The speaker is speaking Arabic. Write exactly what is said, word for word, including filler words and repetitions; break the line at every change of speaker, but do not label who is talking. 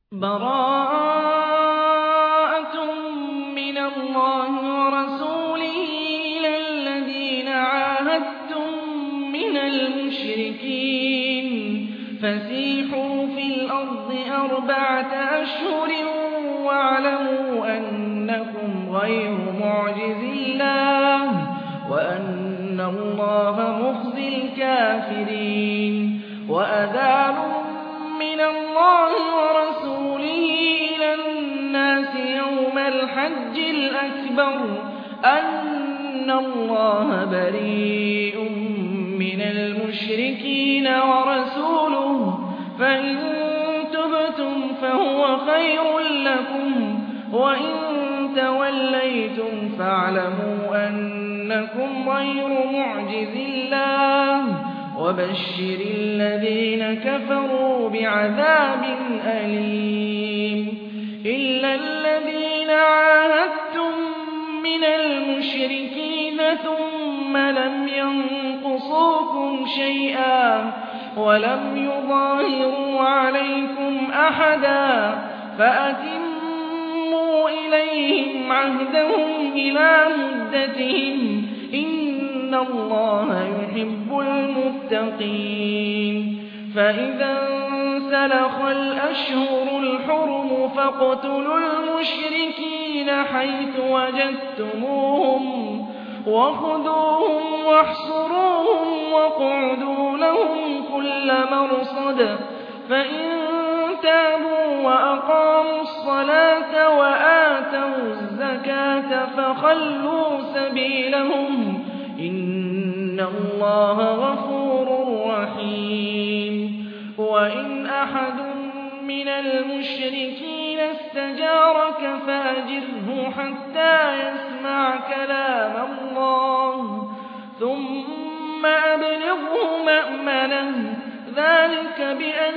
بَرَاءَةٌ مِّنَ اللَّهِ وَرَسُولِهِ إِلَى الَّذِينَ عَاهَدتُّم مِّنَ الْمُشْرِكِينَ فَسِيحُوا فِي الْأَرْضِ أَرْبَعَةَ أَشْهُرٍ وَاعْلَمُوا أَنَّكُمْ غَيْرُ مُعْجِزِي اللَّهِ وَأَنَّ اللَّهَ مُخْزِي الْكَافِرِينَ وَأَذَانٌ مِّنَ اللَّهِ وَرَسُولِهِ إِلَى النَّاسِ يَوْمَ الْحَجِّ الْأَكْبَرِ أَنَّ اللَّهَ بَرِيءٌ مِّنَ الْمُشْرِكِينَ وَرَسُولُهُ فَإِن تُبْتُمْ فَهُوَ خَيْرٌ لَّكُمْ وَإِن تَوَلَّيْتُمْ فَاعْلَمُوا أَنَّكُمْ غَيْرُ مُعْجِزِي اللَّهِ وَبَشِّرِ الَّذِينَ كَفَرُوا بِعَذَابٍ أَلِيمٍ إِلَّا الَّذِينَ عَاهَدتُّم مِّنَ الْمُشْرِكِينَ ثُمَّ لَمْ يَنقُصُوكُمْ شَيْئًا وَلَمْ يُظَاهِرُوا عَلَيْكُمْ أَحَدًا فَأَتِمُّوا إِلَيْهِمْ عَهْدَهُمْ إِلَىٰ مُدَّتِهِمْ ۚ إِنَّ اللَّهَ يُحِبُّ الْمُتَّقِينَ فَإِذَا انسَلَخَ الْأَشْهُرُ الْحُرُمُ فَاقْتُلُوا الْمُشْرِكِينَ حَيْثُ وَجَدتُّمُوهُمْ وَخُذُوهُمْ وَاحْصُرُوهُمْ وَاقْعُدُوا لَهُمْ كُلَّ مَرْصَدٍ فَإِن تَابُوا وَأَقَامُوا الصَّلَاةَ وَآتَوُا الزَّكَاةَ فَخَلُّوا سَبِيلَهُمْ ۚ إِنَّ اللَّهَ غَفُورٌ رَّحِيمٌ وَإِنْ أَحَدٌ مِّنَ الْمُشْرِكِينَ اسْتَجَارَكَ فَأَجِرْهُ حَتَّىٰ يَسْمَعَ كَلَامَ اللَّهِ ثُمَّ أَبْلِغْهُ مَأْمَنَهُ ۚ ذَٰلِكَ بِأَنَّهُمْ